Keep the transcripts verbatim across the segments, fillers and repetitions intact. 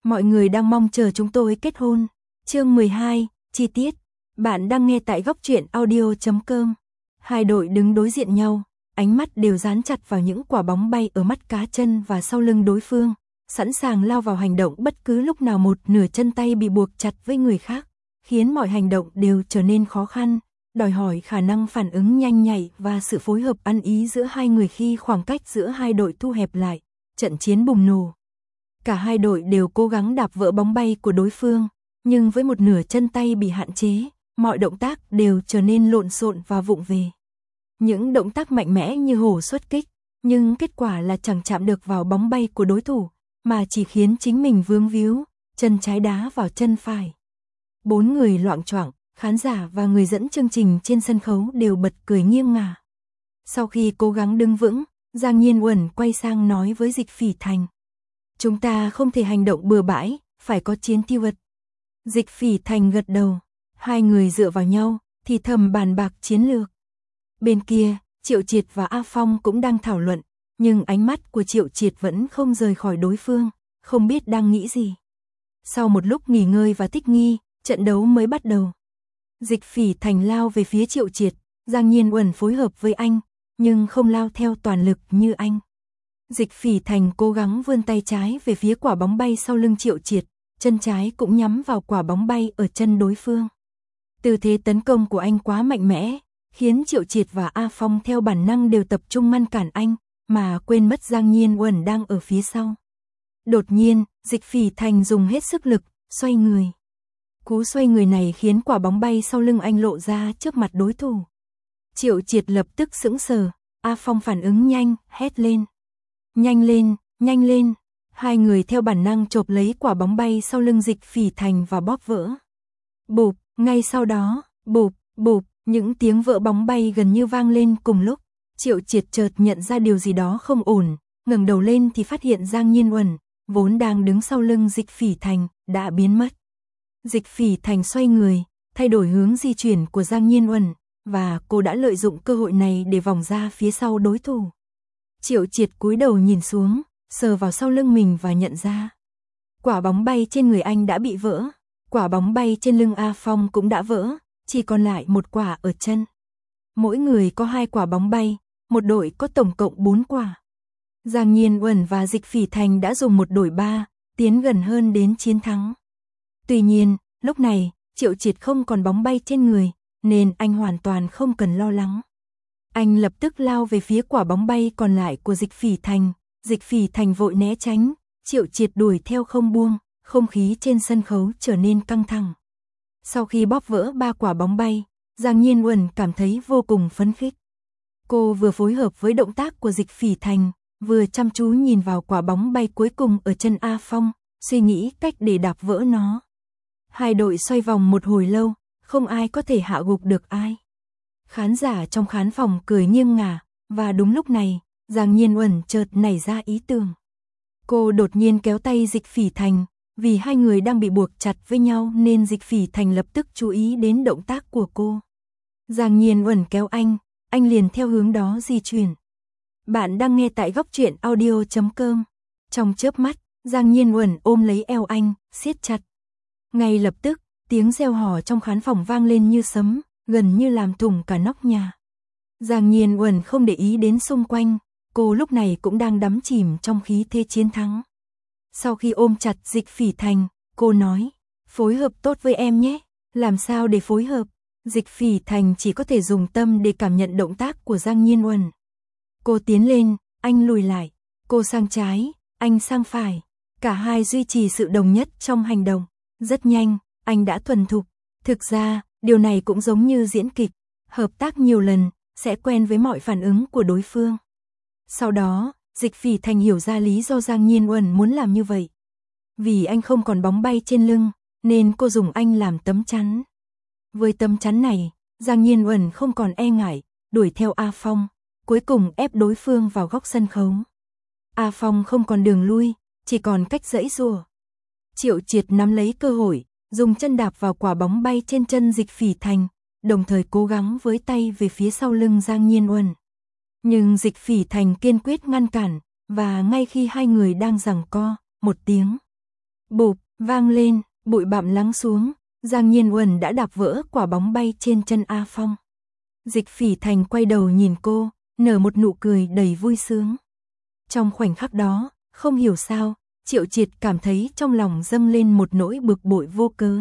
Mọi người đang mong chờ chúng tôi kết hôn. Chương mười hai, chi tiết. Bạn đang nghe tại góc truyện audio chấm com. Hai đội đứng đối diện nhau, ánh mắt đều dán chặt vào những quả bóng bay ở mắt cá chân và sau lưng đối phương, sẵn sàng lao vào hành động bất cứ lúc nào một nửa chân tay bị buộc chặt với người khác, khiến mọi hành động đều trở nên khó khăn, đòi hỏi khả năng phản ứng nhanh nhạy và sự phối hợp ăn ý giữa hai người khi khoảng cách giữa hai đội thu hẹp lại. Trận chiến bùng nổ. Cả hai đội đều cố gắng đạp vỡ bóng bay của đối phương, nhưng với một nửa chân tay bị hạn chế, mọi động tác đều trở nên lộn xộn và vụng về. Những động tác mạnh mẽ như hổ xuất kích, nhưng kết quả là chẳng chạm được vào bóng bay của đối thủ, mà chỉ khiến chính mình vướng víu, chân trái đá vào chân phải. Bốn người loạng choạng, khán giả và người dẫn chương trình trên sân khấu đều bật cười nghiêng ngả. Sau khi cố gắng đứng vững, Giang Nhiên Uẩn quay sang nói với Dịch Phỉ Thành. Chúng ta không thể hành động bừa bãi, phải có chiến tiêu vật. Dịch Phỉ Thành gật đầu, hai người dựa vào nhau, thì thầm bàn bạc chiến lược. Bên kia, Triệu Triệt và A Phong cũng đang thảo luận, nhưng ánh mắt của Triệu Triệt vẫn không rời khỏi đối phương, không biết đang nghĩ gì. Sau một lúc nghỉ ngơi và thích nghi, trận đấu mới bắt đầu. Dịch Phỉ Thành lao về phía Triệu Triệt, Giang Nhiên Uẩn phối hợp với anh, nhưng không lao theo toàn lực như anh. Dịch Phỉ Thành cố gắng vươn tay trái về phía quả bóng bay sau lưng Triệu Triệt, chân trái cũng nhắm vào quả bóng bay ở chân đối phương. Tư thế tấn công của anh quá mạnh mẽ, khiến Triệu Triệt và A Phong theo bản năng đều tập trung ngăn cản anh, mà quên mất Giang Nhiên Uẩn đang ở phía sau. Đột nhiên, Dịch Phỉ Thành dùng hết sức lực, xoay người. Cú xoay người này khiến quả bóng bay sau lưng anh lộ ra trước mặt đối thủ. Triệu Triệt lập tức sững sờ, A Phong phản ứng nhanh, hét lên. Nhanh lên, nhanh lên. Hai người theo bản năng chộp lấy quả bóng bay sau lưng Dịch Phỉ Thành và bóp vỡ. Bụp, ngay sau đó, bụp, bụp, những tiếng vỡ bóng bay gần như vang lên cùng lúc. Triệu Triệt chợt nhận ra điều gì đó không ổn, ngẩng đầu lên thì phát hiện Giang Nhiên Uẩn, vốn đang đứng sau lưng Dịch Phỉ Thành, đã biến mất. Dịch Phỉ Thành xoay người, thay đổi hướng di chuyển của Giang Nhiên Uẩn, và cô đã lợi dụng cơ hội này để vòng ra phía sau đối thủ. Triệu Triệt cúi đầu nhìn xuống, sờ vào sau lưng mình và nhận ra. Quả bóng bay trên người anh đã bị vỡ, quả bóng bay trên lưng A Phong cũng đã vỡ, chỉ còn lại một quả ở chân. Mỗi người có hai quả bóng bay, một đội có tổng cộng bốn quả. Giang Nhiên Uẩn và Dịch Phỉ Thành đã dùng một đổi ba, tiến gần hơn đến chiến thắng. Tuy nhiên, lúc này, Triệu Triệt không còn bóng bay trên người, nên anh hoàn toàn không cần lo lắng. Anh lập tức lao về phía quả bóng bay còn lại của Dịch Phỉ Thành, Dịch Phỉ Thành vội né tránh, Triệu Triệt đuổi theo không buông, không khí trên sân khấu trở nên căng thẳng. Sau khi bóp vỡ ba quả bóng bay, Giang Nhiên Uẩn cảm thấy vô cùng phấn khích. Cô vừa phối hợp với động tác của Dịch Phỉ Thành, vừa chăm chú nhìn vào quả bóng bay cuối cùng ở chân A Phong, suy nghĩ cách để đạp vỡ nó. Hai đội xoay vòng một hồi lâu, không ai có thể hạ gục được ai. Khán giả trong khán phòng cười nghiêng ngả, và đúng lúc này, Giang Nhiên Uẩn chợt nảy ra ý tưởng. Cô đột nhiên kéo tay Dịch Phỉ Thành, vì hai người đang bị buộc chặt với nhau nên Dịch Phỉ Thành lập tức chú ý đến động tác của cô. Giang Nhiên Uẩn kéo anh, anh liền theo hướng đó di chuyển. Bạn đang nghe tại góc truyện audio chấm com. Trong chớp mắt, Giang Nhiên Uẩn ôm lấy eo anh, siết chặt. Ngay lập tức, tiếng reo hò trong khán phòng vang lên như sấm, gần như làm thủng cả nóc nhà. Giang Nhiên Uẩn không để ý đến xung quanh, cô lúc này cũng đang đắm chìm trong khí thế chiến thắng. Sau khi ôm chặt Dịch Phỉ Thành, cô nói, phối hợp tốt với em nhé. Làm sao để phối hợp? Dịch Phỉ Thành chỉ có thể dùng tâm để cảm nhận động tác của Giang Nhiên Uẩn. Cô tiến lên, anh lùi lại, cô sang trái, anh sang phải. Cả hai duy trì sự đồng nhất trong hành động. Rất nhanh, anh đã thuần thục. Thực ra, điều này cũng giống như diễn kịch, hợp tác nhiều lần, sẽ quen với mọi phản ứng của đối phương. Sau đó, Dịch Phỉ Thành hiểu ra lý do Giang Nhiên Uẩn muốn làm như vậy. Vì anh không còn bóng bay trên lưng, nên cô dùng anh làm tấm chắn. Với tấm chắn này, Giang Nhiên Uẩn không còn e ngại, đuổi theo A Phong, cuối cùng ép đối phương vào góc sân khấu. A Phong không còn đường lui, chỉ còn cách giãy giụa. Triệu Triệt nắm lấy cơ hội, dùng chân đạp vào quả bóng bay trên chân Dịch Phỉ Thành, đồng thời cố gắng với tay về phía sau lưng Giang Nhiên Uẩn. Nhưng Dịch Phỉ Thành kiên quyết ngăn cản, và ngay khi hai người đang giằng co, một tiếng Bụp, vang lên, bụi bặm lắng xuống, Giang Nhiên Uẩn đã đạp vỡ quả bóng bay trên chân A Phong. Dịch Phỉ Thành quay đầu nhìn cô, nở một nụ cười đầy vui sướng. Trong khoảnh khắc đó, không hiểu sao, Triệu Triệt cảm thấy trong lòng dâng lên một nỗi bực bội vô cớ.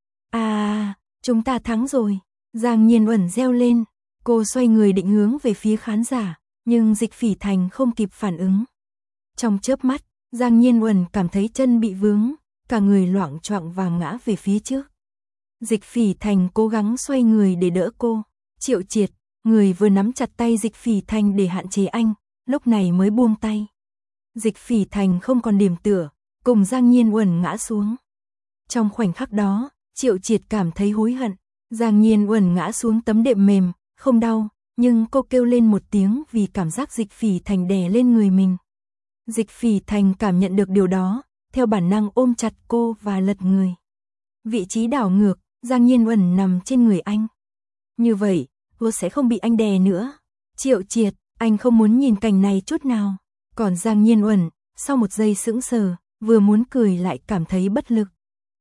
À, chúng ta thắng rồi. Giang Nhiên Uẩn reo lên, cô xoay người định hướng về phía khán giả, nhưng Dịch Phỉ Thành không kịp phản ứng. Trong chớp mắt, Giang Nhiên Uẩn cảm thấy chân bị vướng, cả người loạng choạng và ngã về phía trước. Dịch Phỉ Thành cố gắng xoay người để đỡ cô. Triệu Triệt, người vừa nắm chặt tay Dịch Phỉ Thành để hạn chế anh, lúc này mới buông tay. Dịch Phỉ Thành không còn điểm tựa, cùng Giang Nhiên Uẩn ngã xuống. Trong khoảnh khắc đó, Triệu Triệt cảm thấy hối hận. Giang Nhiên Uẩn ngã xuống tấm đệm mềm, không đau, nhưng cô kêu lên một tiếng vì cảm giác Dịch Phỉ Thành đè lên người mình. Dịch Phỉ Thành cảm nhận được điều đó, theo bản năng ôm chặt cô và lật người. Vị trí đảo ngược, Giang Nhiên Uẩn nằm trên người anh. Như vậy, cô sẽ không bị anh đè nữa. Triệu Triệt, anh không muốn nhìn cảnh này chút nào. Còn Giang Nhiên Uẩn, sau một giây sững sờ, vừa muốn cười lại cảm thấy bất lực.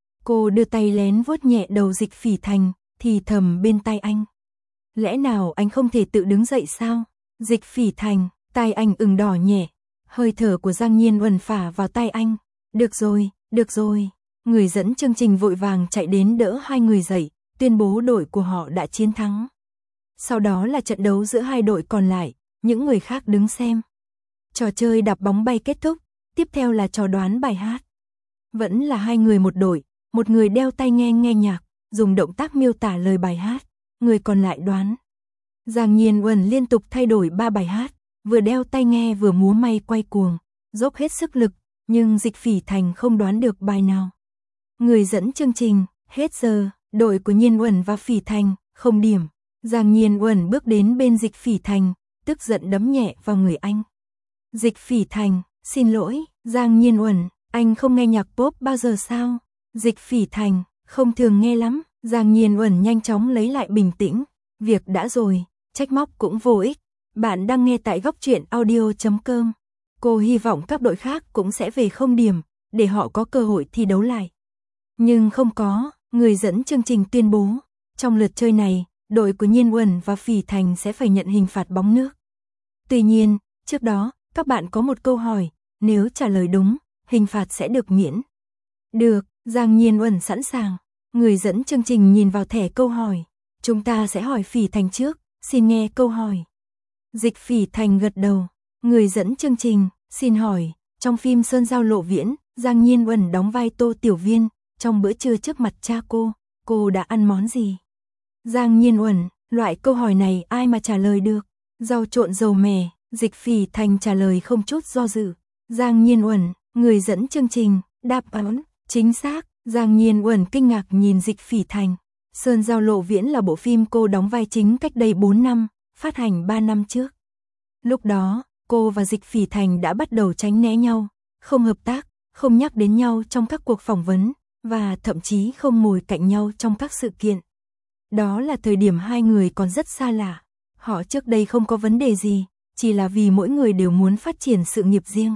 Cô đưa tay lén vuốt nhẹ đầu Dịch Phỉ Thành, thì thầm bên tai anh. Lẽ nào anh không thể tự đứng dậy sao? Dịch Phỉ Thành, tai anh ửng đỏ nhẹ. Hơi thở của Giang Nhiên Uẩn phả vào tai anh. Được rồi, được rồi. Người dẫn chương trình vội vàng chạy đến đỡ hai người dậy, tuyên bố đội của họ đã chiến thắng. Sau đó là trận đấu giữa hai đội còn lại, những người khác đứng xem. Trò chơi đạp bóng bay kết thúc, tiếp theo là trò đoán bài hát. Vẫn là hai người một đội, một người đeo tai nghe nghe nhạc, dùng động tác miêu tả lời bài hát, người còn lại đoán. Giang Nhiên Uẩn liên tục thay đổi ba bài hát, vừa đeo tai nghe vừa múa may quay cuồng, dốc hết sức lực, nhưng Dịch Phỉ Thành không đoán được bài nào. Người dẫn chương trình, hết giờ, đội của Nhiên Uẩn và Phỉ Thành, không điểm. Giang Nhiên Uẩn bước đến bên Dịch Phỉ Thành, tức giận đấm nhẹ vào người anh. Dịch Phỉ Thành, xin lỗi, Giang Nhiên Uẩn, anh không nghe nhạc pop bao giờ sao? Dịch Phỉ Thành, không thường nghe lắm. Giang Nhiên Uẩn nhanh chóng lấy lại bình tĩnh, việc đã rồi, trách móc cũng vô ích. Bạn đang nghe tại góc truyện audio chấm com. Cô hy vọng các đội khác cũng sẽ về không điểm, để họ có cơ hội thi đấu lại. Nhưng không có, người dẫn chương trình tuyên bố, trong lượt chơi này, đội của Nhiên Uẩn và Phỉ Thành sẽ phải nhận hình phạt bóng nước. Tuy nhiên, trước đó, các bạn có một câu hỏi, nếu trả lời đúng, hình phạt sẽ được miễn. Được, Giang Nhiên Uẩn sẵn sàng. Người dẫn chương trình nhìn vào thẻ câu hỏi. Chúng ta sẽ hỏi Phỉ Thành trước, xin nghe câu hỏi. Dịch Phỉ Thành gật đầu. Người dẫn chương trình, xin hỏi, trong phim Sơn Giao Lộ Viễn, Giang Nhiên Uẩn đóng vai Tô Tiểu Viên, trong bữa trưa trước mặt cha cô, cô đã ăn món gì? Giang Nhiên Uẩn, loại câu hỏi này ai mà trả lời được? Rau trộn dầu mè. Dịch Phỉ Thành trả lời không chút do dự. Giang Nhiên Uẩn, người dẫn chương trình, đáp án chính xác. Giang Nhiên Uẩn kinh ngạc nhìn Dịch Phỉ Thành. Sơn Giao Lộ Viễn là bộ phim cô đóng vai chính cách đây bốn năm, phát hành ba năm trước. Lúc đó, cô và Dịch Phỉ Thành đã bắt đầu tránh né nhau, không hợp tác, không nhắc đến nhau trong các cuộc phỏng vấn, và thậm chí không ngồi cạnh nhau trong các sự kiện. Đó là thời điểm hai người còn rất xa lạ. Họ trước đây không có vấn đề gì, chỉ là vì mỗi người đều muốn phát triển sự nghiệp riêng.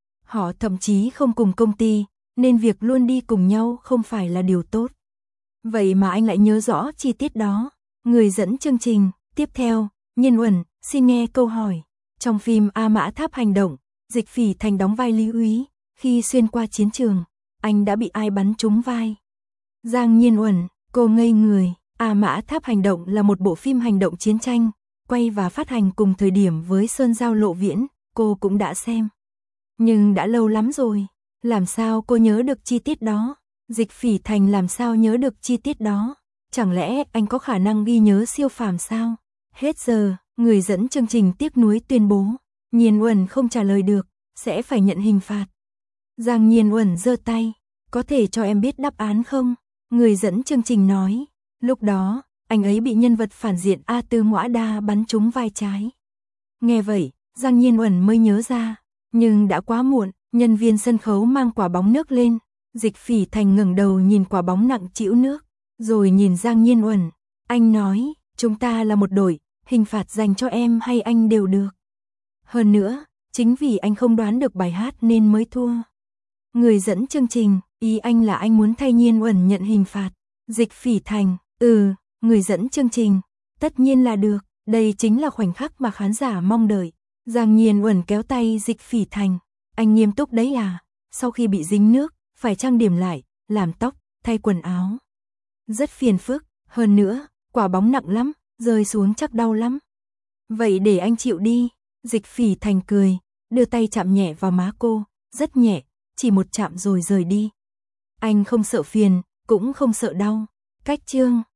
Họ thậm chí không cùng công ty, nên việc luôn đi cùng nhau không phải là điều tốt. Vậy mà anh lại nhớ rõ chi tiết đó. Người dẫn chương trình, tiếp theo, Nhiên Uẩn, xin nghe câu hỏi. Trong phim A Mã Tháp Hành Động, Dịch Phỉ Thành đóng vai Lý Úy, khi xuyên qua chiến trường, anh đã bị ai bắn trúng vai? Giang Nhiên Uẩn, cô ngây người. A Mã Tháp Hành Động là một bộ phim hành động chiến tranh, quay và phát hành cùng thời điểm với Sơn Giao Lộ Viễn, cô cũng đã xem. Nhưng đã lâu lắm rồi, làm sao cô nhớ được chi tiết đó? Dịch Phỉ Thành làm sao nhớ được chi tiết đó? Chẳng lẽ anh có khả năng ghi nhớ siêu phàm sao? Hết giờ, người dẫn chương trình tiếc nuối tuyên bố, Nhiên Uẩn không trả lời được, sẽ phải nhận hình phạt. Giang Nhiên Uẩn giơ tay, có thể cho em biết đáp án không? Người dẫn chương trình nói, lúc đó, anh ấy bị nhân vật phản diện A Tư Ngõa Đa bắn trúng vai trái. Nghe vậy, Giang Nhiên Uẩn mới nhớ ra, nhưng đã quá muộn, nhân viên sân khấu mang quả bóng nước lên. Dịch Phỉ Thành ngẩng đầu nhìn quả bóng nặng trĩu nước, rồi nhìn Giang Nhiên Uẩn. Anh nói, chúng ta là một đội, hình phạt dành cho em hay anh đều được. Hơn nữa, chính vì anh không đoán được bài hát nên mới thua. Người dẫn chương trình, Ý anh là anh muốn thay Nhiên Uẩn nhận hình phạt. Dịch Phỉ Thành, ừ, người dẫn chương trình. Tất nhiên là được, đây chính là khoảnh khắc mà khán giả mong đợi. Giang Nhiên Uẩn kéo tay Dịch Phỉ Thành. Anh nghiêm túc đấy à? Sau khi bị dính nước, phải trang điểm lại, làm tóc, thay quần áo. Rất phiền phức, hơn nữa, quả bóng nặng lắm, rơi xuống chắc đau lắm. Vậy để anh chịu đi. Dịch Phỉ Thành cười, đưa tay chạm nhẹ vào má cô, rất nhẹ, chỉ một chạm rồi rời đi. Anh không sợ phiền, cũng không sợ đau. Cách chương